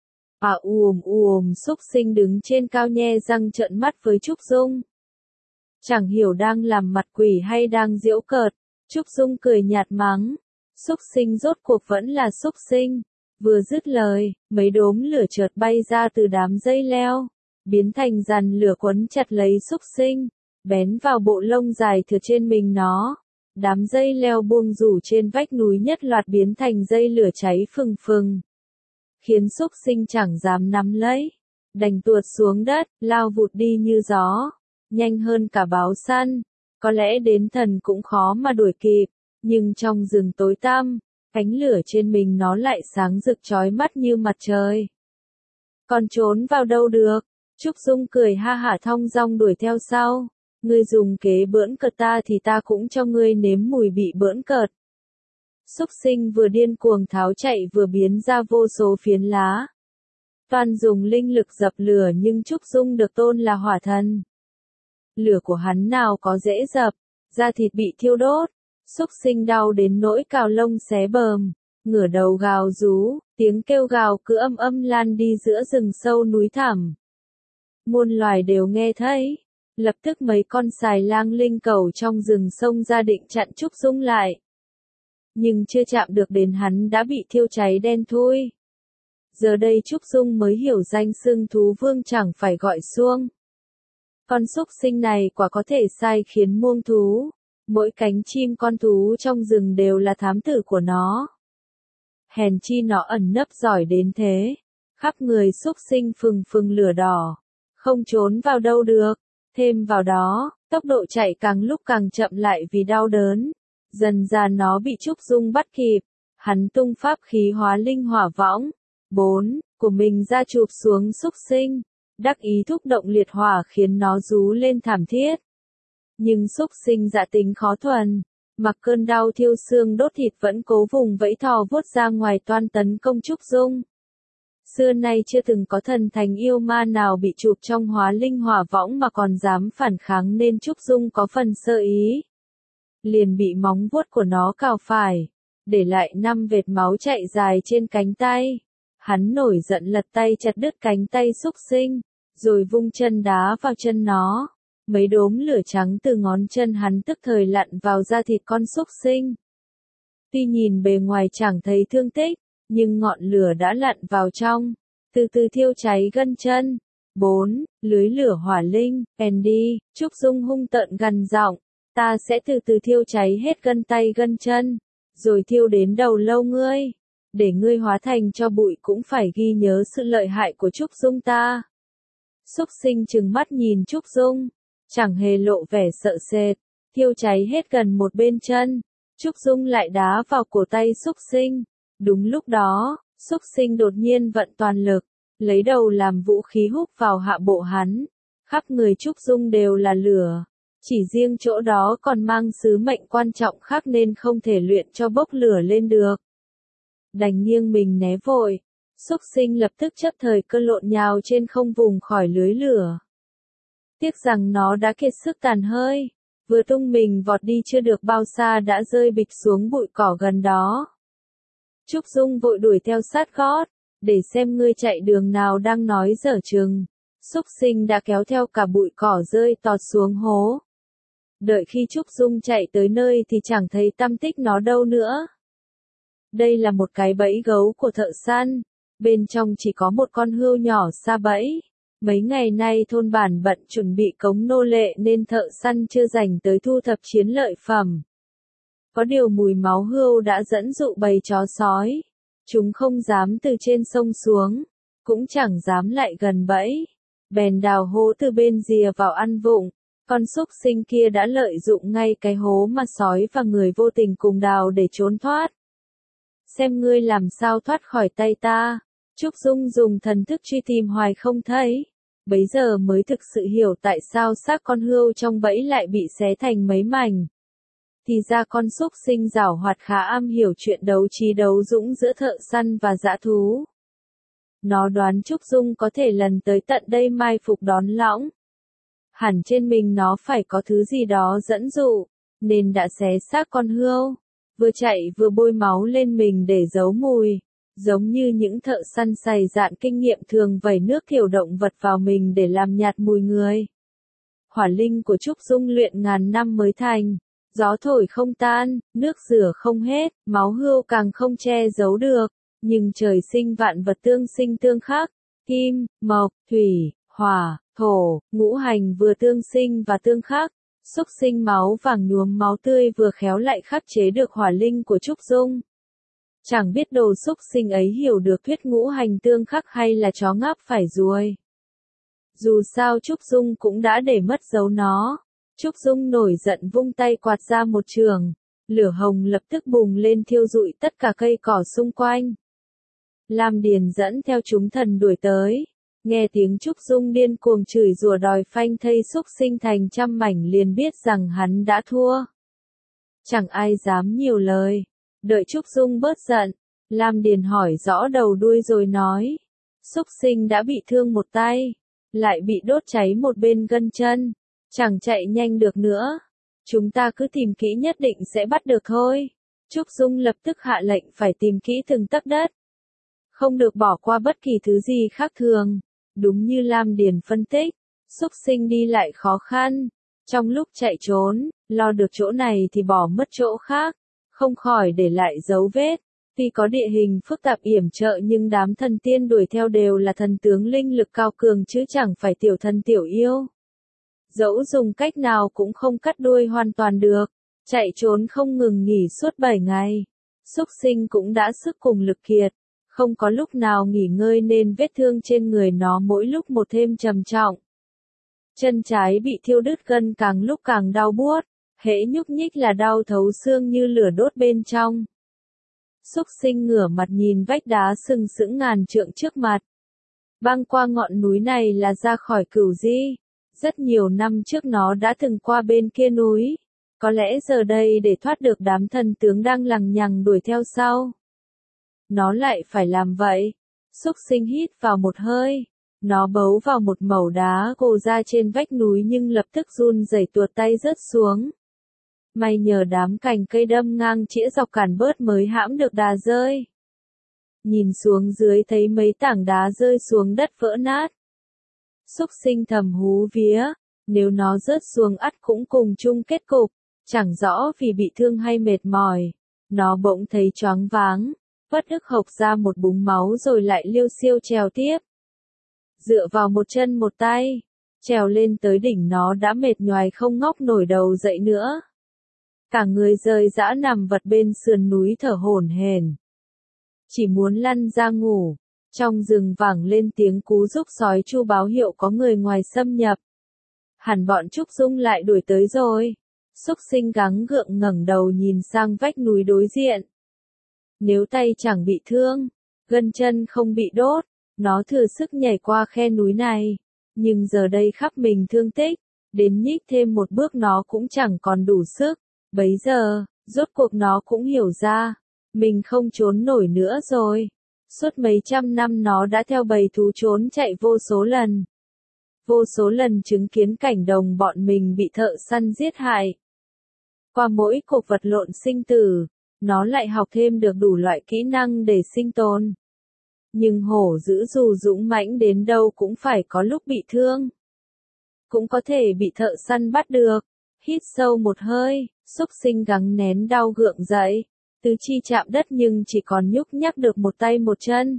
Súc sinh đứng trên cao nhe răng trợn mắt với Trúc Dung. Chẳng hiểu đang làm mặt quỷ hay đang giễu cợt, Trúc Dung cười nhạt mắng. Súc sinh rốt cuộc vẫn là súc sinh. Vừa dứt lời, mấy đốm lửa chợt bay ra từ đám dây leo, biến thành dàn lửa quấn chặt lấy súc sinh, bén vào bộ lông dài thượt trên mình nó. Đám dây leo buông rủ trên vách núi nhất loạt biến thành dây lửa cháy phừng phừng, khiến súc sinh chẳng dám nắm lấy, đành tuột xuống đất, lao vụt đi như gió. nhanh hơn cả báo săn, có lẽ đến thần cũng khó mà đuổi kịp, nhưng trong rừng tối tăm, cánh lửa trên mình nó lại sáng rực chói mắt như mặt trời. Còn trốn vào đâu được? Trúc Dung cười ha hả thong dong đuổi theo sau. Ngươi dùng kế bỡn cợt ta thì ta cũng cho ngươi nếm mùi bị bỡn cợt. Súc sinh vừa điên cuồng tháo chạy vừa biến ra vô số phiến lá. Toàn dùng linh lực dập lửa nhưng Trúc Dung được tôn là hỏa thần. Lửa của hắn nào có dễ dập, da thịt bị thiêu đốt. Súc sinh đau đến nỗi cào lông xé bờm, ngửa đầu gào rú, tiếng kêu gào cứ âm âm lan đi giữa rừng sâu núi thẳm. Muôn loài đều nghe thấy, lập tức mấy con xài lang linh cầu trong rừng sông ra định chặn Trúc Dung lại. Nhưng chưa chạm được đến hắn đã bị thiêu cháy đen thui. Giờ đây Trúc Dung mới hiểu danh xưng thú vương chẳng phải gọi xuông. Con súc sinh này quả có thể sai khiến muông thú. Mỗi cánh chim con thú trong rừng đều là thám tử của nó. Hèn chi nó ẩn nấp giỏi đến thế. Khắp người súc sinh phừng phừng lửa đỏ. Không trốn vào đâu được. Thêm vào đó, tốc độ chạy càng lúc càng chậm lại vì đau đớn. Dần ra nó bị Trúc Dung bắt kịp. Hắn tung pháp khí hóa linh hỏa võng. 4. Của mình ra chụp xuống súc sinh. Đắc ý thúc động liệt hỏa khiến nó rú lên thảm thiết. Nhưng súc sinh dạ tính khó thuần, mặc cơn đau thiêu xương đốt thịt vẫn cố vùng vẫy thò vuốt ra ngoài toan tấn công Trúc Dung. Xưa nay chưa từng có thần thành yêu ma nào bị chụp trong hóa linh hỏa võng mà còn dám phản kháng nên Trúc Dung có phần sơ ý. Liền bị móng vuốt của nó cào phải, để lại 5 vệt máu chạy dài trên cánh tay. Hắn nổi giận lật tay chặt đứt cánh tay súc sinh, rồi vung chân đá vào chân nó. Mấy đốm lửa trắng từ ngón chân hắn tức thời lặn vào da thịt con súc sinh. Tuy nhìn bề ngoài chẳng thấy thương tích, nhưng ngọn lửa đã lặn vào trong, từ từ thiêu cháy gân chân. 4. Lưới lửa hỏa linh, Andy, Trúc Dung hung tợn gằn giọng, ta sẽ từ từ thiêu cháy hết gân tay gân chân, rồi thiêu đến đầu lâu ngươi. Để ngươi hóa thành cho bụi cũng phải ghi nhớ sự lợi hại của Trúc Dung ta. Súc sinh trừng mắt nhìn Trúc Dung. Chẳng hề lộ vẻ sợ sệt, thiêu cháy hết gần một bên chân. Trúc Dung lại đá vào cổ tay súc sinh. Đúng lúc đó, súc sinh đột nhiên vận toàn lực, lấy đầu làm vũ khí húc vào hạ bộ hắn. Khắp người Trúc Dung đều là lửa. Chỉ riêng chỗ đó còn mang sứ mệnh quan trọng khác nên không thể luyện cho bốc lửa lên được. Đành nghiêng mình né vội. Súc sinh lập tức chấp thời cơ lộn nhào trên không vùng khỏi lưới lửa. Tiếc rằng nó đã kiệt sức tàn hơi, vừa tung mình vọt đi chưa được bao xa đã rơi bịch xuống bụi cỏ gần đó. Trúc Dung vội đuổi theo sát gót, để xem ngươi chạy đường nào đang nói dở chừng. Súc sinh đã kéo theo cả bụi cỏ rơi tọt xuống hố. Đợi khi Trúc Dung chạy tới nơi thì chẳng thấy tăm tích nó đâu nữa. Đây là một cái bẫy gấu của thợ săn, bên trong chỉ có một con hươu nhỏ sa bẫy. Mấy ngày nay thôn bản bận chuẩn bị cống nô lệ nên thợ săn chưa rảnh tới thu thập chiến lợi phẩm. Có điều mùi máu hươu đã dẫn dụ bầy chó sói. Chúng không dám từ trên sông xuống, cũng chẳng dám lại gần bẫy. Bèn đào hố từ bên rìa vào ăn vụng. Con súc sinh kia đã lợi dụng ngay cái hố mà sói và người vô tình cùng đào để trốn thoát. Xem ngươi làm sao thoát khỏi tay ta. Trúc Dung dùng thần thức truy tìm hoài không thấy. Bấy giờ mới thực sự hiểu tại sao xác con hươu trong bẫy lại bị xé thành mấy mảnh. Thì ra con súc sinh giảo hoạt khá am hiểu chuyện đấu trí đấu dũng giữa thợ săn và dã thú. Nó đoán Trúc Dung có thể lần tới tận đây mai phục đón lõng. Hẳn trên mình nó phải có thứ gì đó dẫn dụ, nên đã xé xác con hươu, vừa chạy vừa bôi máu lên mình để giấu mùi. Giống như những thợ săn sày dạn kinh nghiệm thường vẩy nước tiểu động vật vào mình để làm nhạt mùi người. Hỏa linh của Trúc Dung luyện ngàn năm mới thành, gió thổi không tan, nước rửa không hết, máu hươu càng không che giấu được, nhưng trời sinh vạn vật tương sinh tương khắc, kim, mộc, thủy, hỏa, thổ, ngũ hành vừa tương sinh và tương khắc. Súc sinh máu vàng nhuốm máu tươi vừa khéo lại khắc chế được hỏa linh của Trúc Dung. Chẳng biết đồ súc sinh ấy hiểu được thuyết ngũ hành tương khắc hay là chó ngáp phải ruồi. Dù sao Trúc Dung cũng đã để mất dấu nó. Trúc Dung nổi giận vung tay quạt ra một trường. Lửa hồng lập tức bùng lên thiêu rụi tất cả cây cỏ xung quanh. Lam Điền dẫn theo chúng thần đuổi tới. Nghe tiếng Trúc Dung điên cuồng chửi rủa đòi phanh thây xúc sinh thành trăm mảnh liền biết rằng hắn đã thua. Chẳng ai dám nhiều lời. Đợi Trúc Dung bớt giận, Lam Điền hỏi rõ đầu đuôi rồi nói. Xúc sinh đã bị thương một tay, lại bị đốt cháy một bên gân chân, chẳng chạy nhanh được nữa. Chúng ta cứ tìm kỹ nhất định sẽ bắt được thôi. Trúc Dung lập tức hạ lệnh phải tìm kỹ từng tấc đất. Không được bỏ qua bất kỳ thứ gì khác thường. Đúng như Lam Điền phân tích, xúc sinh đi lại khó khăn. Trong lúc chạy trốn, lo được chỗ này thì bỏ mất chỗ khác, không khỏi để lại dấu vết. Tuy có địa hình phức tạp yểm trợ nhưng đám thần tiên đuổi theo đều là thần tướng linh lực cao cường chứ chẳng phải tiểu thần tiểu yêu. Dẫu dùng cách nào cũng không cắt đuôi hoàn toàn được, chạy trốn không ngừng nghỉ suốt 7 ngày. Xúc sinh cũng đã sức cùng lực kiệt, không có lúc nào nghỉ ngơi nên vết thương trên người nó mỗi lúc một thêm trầm trọng. Chân trái bị thiêu đứt gân càng lúc càng đau buốt, hễ nhúc nhích là đau thấu xương như lửa đốt bên trong. Xúc sinh ngửa mặt nhìn vách đá sừng sững ngàn trượng trước mặt. Băng qua ngọn núi này là ra khỏi Cửu Di. Rất nhiều năm trước nó đã từng qua bên kia núi. Có lẽ giờ đây để thoát được đám thần tướng đang lằng nhằng đuổi theo sau. Nó lại phải làm vậy. Xúc sinh hít vào một hơi. Nó bấu vào một mẩu đá gồ ra trên vách núi nhưng lập tức run rẩy tuột tay rớt xuống. May nhờ đám cành cây đâm ngang chĩa dọc cản bớt mới hãm được đà rơi. Nhìn xuống dưới thấy mấy tảng đá rơi xuống đất vỡ nát. Xúc sinh thầm hú vía, nếu nó rớt xuống ắt cũng cùng chung kết cục, chẳng rõ vì bị thương hay mệt mỏi. Nó bỗng thấy choáng váng, bất ức hộc ra một búng máu rồi lại liêu xiêu trèo tiếp. Dựa vào một chân một tay, trèo lên tới đỉnh nó đã mệt nhoài không ngóc nổi đầu dậy nữa. Cả người rơi rã nằm vật bên sườn núi thở hổn hển. Chỉ muốn lăn ra ngủ. Trong rừng vẳng lên tiếng cú rúc sói chu báo hiệu có người ngoài xâm nhập. Hẳn bọn Trúc Dung lại đuổi tới rồi. Xúc sinh gắng gượng ngẩng đầu nhìn sang vách núi đối diện. Nếu tay chẳng bị thương, gân chân không bị đốt, nó thừa sức nhảy qua khe núi này. Nhưng giờ đây khắp mình thương tích, đến nhích thêm một bước nó cũng chẳng còn đủ sức. Bấy giờ, rốt cuộc nó cũng hiểu ra, mình không trốn nổi nữa rồi. Suốt mấy trăm năm nó đã theo bầy thú trốn chạy vô số lần. Vô số lần chứng kiến cảnh đồng bọn mình bị thợ săn giết hại. Qua mỗi cuộc vật lộn sinh tử, nó lại học thêm được đủ loại kỹ năng để sinh tồn. Nhưng hổ dữ dù dũng mãnh đến đâu cũng phải có lúc bị thương. Cũng có thể bị thợ săn bắt được. Hít sâu một hơi, xúc sinh gắng nén đau gượng dậy. Tứ chi chạm đất nhưng chỉ còn nhúc nhắc được một tay một chân.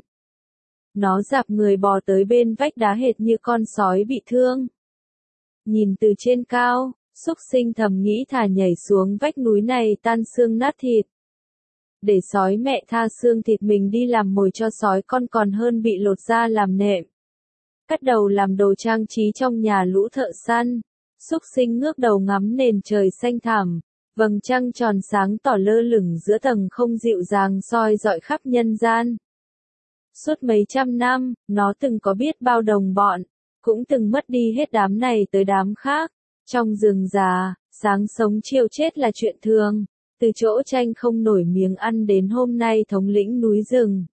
Nó dạp người bò tới bên vách đá hệt như con sói bị thương. Nhìn từ trên cao, xúc sinh thầm nghĩ thà nhảy xuống vách núi này tan xương nát thịt. Để sói mẹ tha xương thịt mình đi làm mồi cho sói con còn hơn bị lột da làm nệm. Cắt đầu làm đồ trang trí trong nhà lũ thợ săn. Xúc sinh ngước đầu ngắm nền trời xanh thẳm. Vầng trăng tròn sáng tỏ lơ lửng giữa tầng không dịu dàng soi dọi khắp nhân gian. Suốt mấy trăm năm, nó từng có biết bao đồng bọn, cũng từng mất đi hết đám này tới đám khác. Trong rừng già, sáng sống chiều chết là chuyện thường, từ chỗ tranh không nổi miếng ăn đến hôm nay thống lĩnh núi rừng.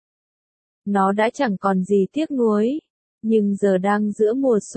Nó đã chẳng còn gì tiếc nuối, nhưng giờ đang giữa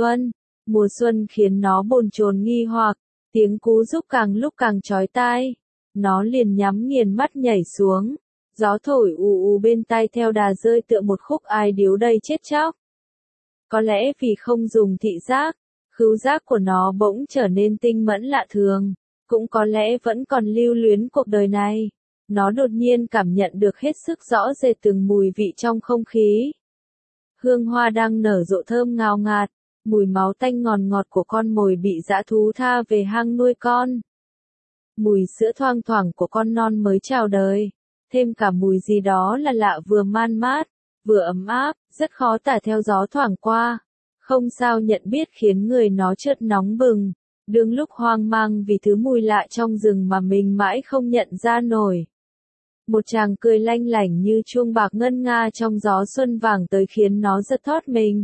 mùa xuân khiến nó bồn chồn nghi hoặc. Tiếng cú rúc càng lúc càng chói tai. Nó liền nhắm nghiền mắt nhảy xuống. Gió thổi ù ù bên tai theo đà rơi tựa một khúc ai điếu đầy chết chóc. Có lẽ vì không dùng thị giác, khứu giác của nó bỗng trở nên tinh mẫn lạ thường. Cũng có lẽ vẫn còn lưu luyến cuộc đời này. Nó đột nhiên cảm nhận được hết sức rõ rệt từng mùi vị trong không khí. Hương hoa đang nở rộ thơm ngào ngạt. Mùi máu tanh ngọt ngọt của con mồi bị dã thú tha về hang nuôi con. Mùi sữa thoang thoảng của con non mới chào đời. Thêm cả mùi gì đó là lạ vừa man mát, vừa ấm áp, rất khó tả theo gió thoảng qua. không sao nhận biết khiến người nó chợt nóng bừng, đương lúc hoang mang vì thứ mùi lạ trong rừng mà mình mãi không nhận ra nổi. Một chàng cười lanh lảnh như chuông bạc ngân nga trong gió xuân vàng tới khiến nó giật thót mình.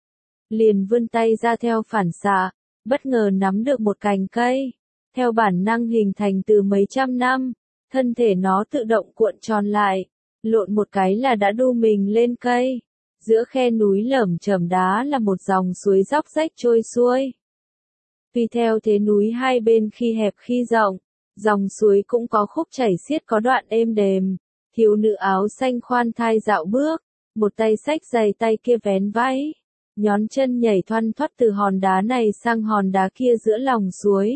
Liền vươn tay ra theo phản xạ, bất ngờ nắm được một cành cây. Theo bản năng hình thành từ mấy trăm năm, thân thể nó tự động cuộn tròn lại, lộn một cái là đã đu mình lên cây. Giữa khe núi lởm chởm đá là một dòng suối róc rách trôi xuôi. Tuy theo thế núi hai bên khi hẹp khi rộng, dòng suối cũng có khúc chảy xiết có đoạn êm đềm. Thiếu nữ áo xanh khoan thai dạo bước, một tay xách giày tay kia vén váy, nhón chân nhảy thoăn thoắt từ hòn đá này sang hòn đá kia giữa lòng suối.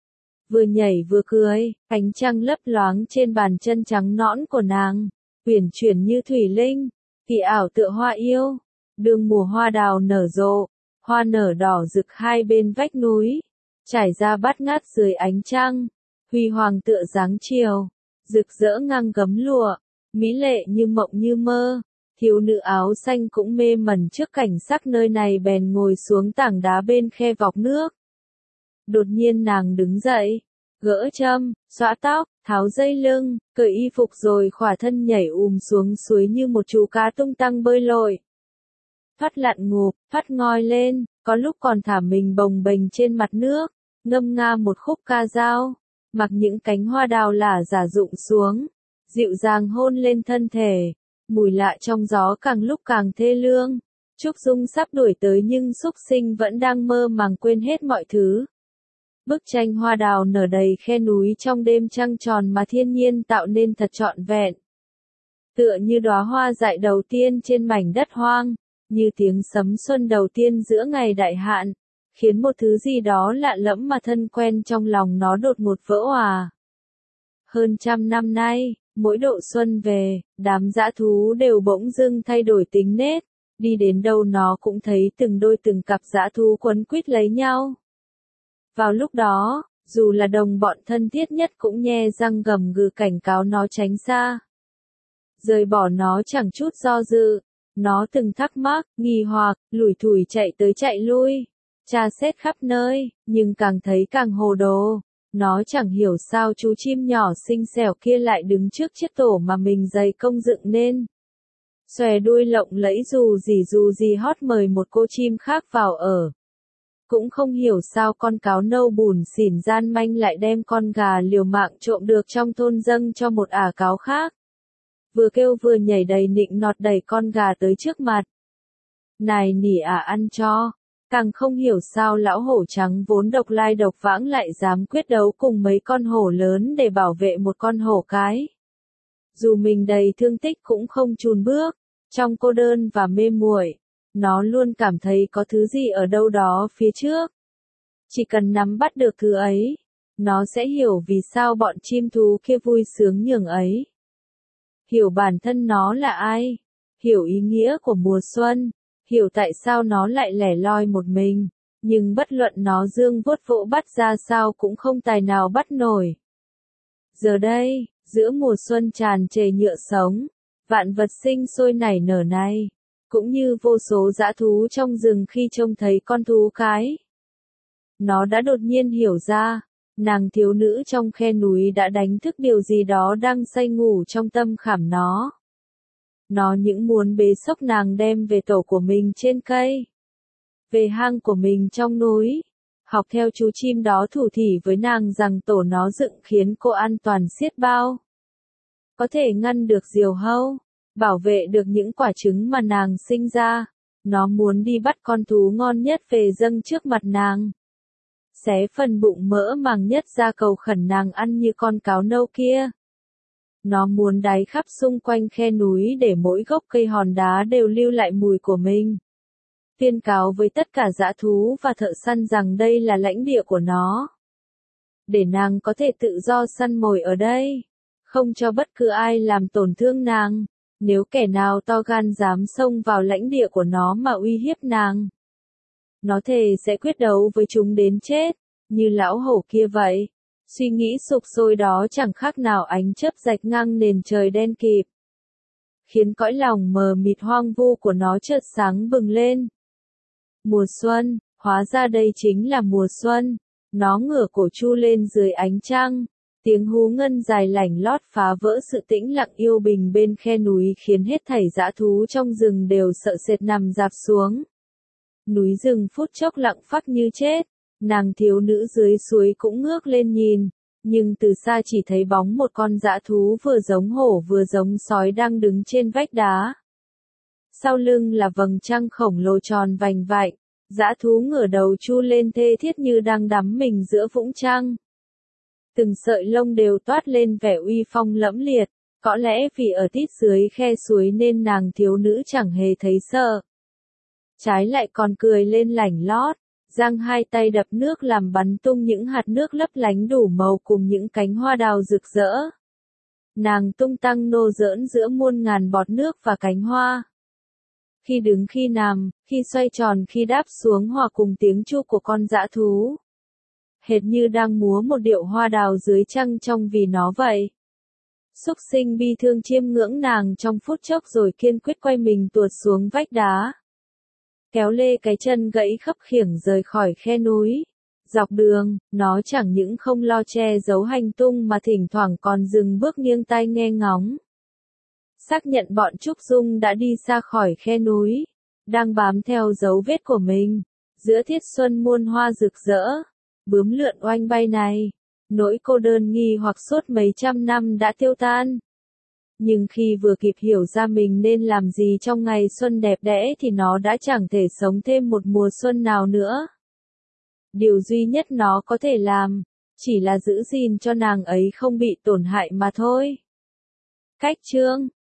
Vừa nhảy vừa cười, ánh trăng lấp loáng trên bàn chân trắng nõn của nàng, uyển chuyển như thủy linh, kỳ ảo tựa hoa yêu. Đương mùa hoa đào nở rộ, hoa nở đỏ rực hai bên vách núi, trải ra bát ngát dưới ánh trăng, huy hoàng tựa dáng chiều, rực rỡ ngang gấm lụa, mỹ lệ như mộng như mơ. Thiếu nữ áo xanh cũng mê mẩn trước cảnh sắc nơi này bèn ngồi xuống tảng đá bên khe vọc nước. Đột nhiên nàng đứng dậy, gỡ châm, xõa tóc, tháo dây lưng, cởi y phục rồi khỏa thân nhảy xuống suối như một chú cá tung tăng bơi lội. Thoát lặn ngụp, thoát ngoi lên, có lúc còn thả mình bồng bềnh trên mặt nước, ngâm nga một khúc ca dao, mặc những cánh hoa đào lả giả rụng xuống, dịu dàng hôn lên thân thể. Mùi lạ trong gió càng lúc càng thê lương. Trúc Dung sắp đuổi tới nhưng Súc Sinh vẫn đang mơ màng quên hết mọi thứ. Bức tranh hoa đào nở đầy khe núi trong đêm trăng tròn mà thiên nhiên tạo nên thật trọn vẹn. Tựa như đóa hoa dại đầu tiên trên mảnh đất hoang, như tiếng sấm xuân đầu tiên giữa ngày đại hạn, khiến một thứ gì đó lạ lẫm mà thân quen trong lòng nó đột ngột vỡ òa. Hơn trăm năm nay, mỗi độ xuân về, đám dã thú đều bỗng dưng thay đổi tính nết, đi đến đâu nó cũng thấy từng đôi từng cặp dã thú quấn quýt lấy nhau. Vào lúc đó, dù là đồng bọn thân thiết nhất cũng nhe răng gầm gừ cảnh cáo nó tránh xa. Rời bỏ nó chẳng chút do dự, nó từng thắc mắc, nghi hoặc, lủi thủi chạy tới chạy lui, tra xét khắp nơi, nhưng càng thấy càng hồ đồ. Nó chẳng hiểu sao chú chim nhỏ xinh xẻo kia lại đứng trước chiếc tổ mà mình dày công dựng nên. Xòe đuôi lộng lẫy dù gì hót mời một cô chim khác vào ở. Cũng không hiểu sao con cáo nâu bùn xỉn gian manh lại đem con gà liều mạng trộm được trong thôn dâng cho một ả cáo khác. Vừa kêu vừa nhảy đầy nịnh nọt đẩy con gà tới trước mặt. Này nỉ ả ăn cho. Càng không hiểu sao lão hổ trắng vốn độc lai độc vãng lại dám quyết đấu cùng mấy con hổ lớn để bảo vệ một con hổ cái. Dù mình đầy thương tích cũng không chùn bước, trong cô đơn và mê muội, nó luôn cảm thấy có thứ gì ở đâu đó phía trước. Chỉ cần nắm bắt được thứ ấy, nó sẽ hiểu vì sao bọn chim thú kia vui sướng nhường ấy. Hiểu bản thân nó là ai, hiểu ý nghĩa của mùa xuân. Hiểu tại sao nó lại lẻ loi một mình, nhưng bất luận nó dương vuốt vỗ bắt ra sao cũng không tài nào bắt nổi. Giờ đây, giữa mùa xuân tràn trề nhựa sống, vạn vật sinh sôi nảy nở này, cũng như vô số dã thú trong rừng khi trông thấy con thú cái. Nó đã đột nhiên hiểu ra, nàng thiếu nữ trong khe núi đã đánh thức điều gì đó đang say ngủ trong tâm khảm nó. Nó những muốn bế xốc nàng đem về tổ của mình trên cây, về hang của mình trong núi, học theo chú chim đó thủ thỉ với nàng rằng tổ nó dựng khiến cô an toàn xiết bao. Có thể ngăn được diều hâu, bảo vệ được những quả trứng mà nàng sinh ra. Nó muốn đi bắt con thú ngon nhất về dâng trước mặt nàng. Xé phần bụng mỡ màng nhất ra cầu khẩn nàng ăn như con cáo nâu kia. Nó muốn đáy khắp xung quanh khe núi để mỗi gốc cây hòn đá đều lưu lại mùi của mình. Tuyên cáo với tất cả dã thú và thợ săn rằng đây là lãnh địa của nó. Để nàng có thể tự do săn mồi ở đây. Không cho bất cứ ai làm tổn thương nàng. Nếu kẻ nào to gan dám xông vào lãnh địa của nó mà uy hiếp nàng, nó thề sẽ quyết đấu với chúng đến chết, như lão hổ kia vậy. Suy nghĩ sục sôi đó chẳng khác nào ánh chớp rạch ngang nền trời đen kịt, khiến cõi lòng mờ mịt hoang vu của nó chợt sáng bừng lên. Mùa xuân, hóa ra đây chính là mùa xuân. Nó ngửa cổ chu lên dưới ánh trăng. Tiếng hú ngân dài lảnh lót phá vỡ sự tĩnh lặng yêu bình bên khe núi khiến hết thảy dã thú trong rừng đều sợ sệt nằm rạp xuống. Núi rừng phút chốc lặng phắc như chết. Nàng thiếu nữ dưới suối cũng ngước lên nhìn. Nhưng từ xa chỉ thấy bóng một con dã thú vừa giống hổ vừa giống sói đang đứng trên vách đá. Sau lưng là vầng trăng khổng lồ tròn vành vạnh. Dã thú ngửa đầu chu lên thê thiết như đang đắm mình giữa vũng trăng. Từng sợi lông đều toát lên vẻ uy phong lẫm liệt, có lẽ vì ở tít dưới khe suối nên nàng thiếu nữ chẳng hề thấy sợ. Trái lại còn cười lên lảnh lót, giang hai tay đập nước làm bắn tung những hạt nước lấp lánh đủ màu cùng những cánh hoa đào rực rỡ. Nàng tung tăng nô giỡn giữa muôn ngàn bọt nước và cánh hoa. Khi đứng khi nằm, khi xoay tròn khi đáp xuống hòa cùng tiếng chu của con dã thú. Hệt như đang múa một điệu hoa đào dưới trăng trong vì nó vậy. Súc sinh bi thương chiêm ngưỡng nàng trong phút chốc rồi kiên quyết quay mình tuột xuống vách đá. Kéo lê cái chân gãy khấp khiểng rời khỏi khe núi. Dọc đường, nó chẳng những không lo che giấu hành tung mà thỉnh thoảng còn dừng bước nghiêng tai nghe ngóng. Xác nhận bọn Trúc Dung đã đi xa khỏi khe núi, đang bám theo dấu vết của mình. Giữa thiết xuân muôn hoa rực rỡ, bướm lượn oanh bay này, nỗi cô đơn nghi hoặc suốt mấy trăm năm đã tiêu tan. Nhưng khi vừa kịp hiểu ra mình nên làm gì trong ngày xuân đẹp đẽ thì nó đã chẳng thể sống thêm một mùa xuân nào nữa. Điều duy nhất nó có thể làm, chỉ là giữ gìn cho nàng ấy không bị tổn hại mà thôi. Cách chương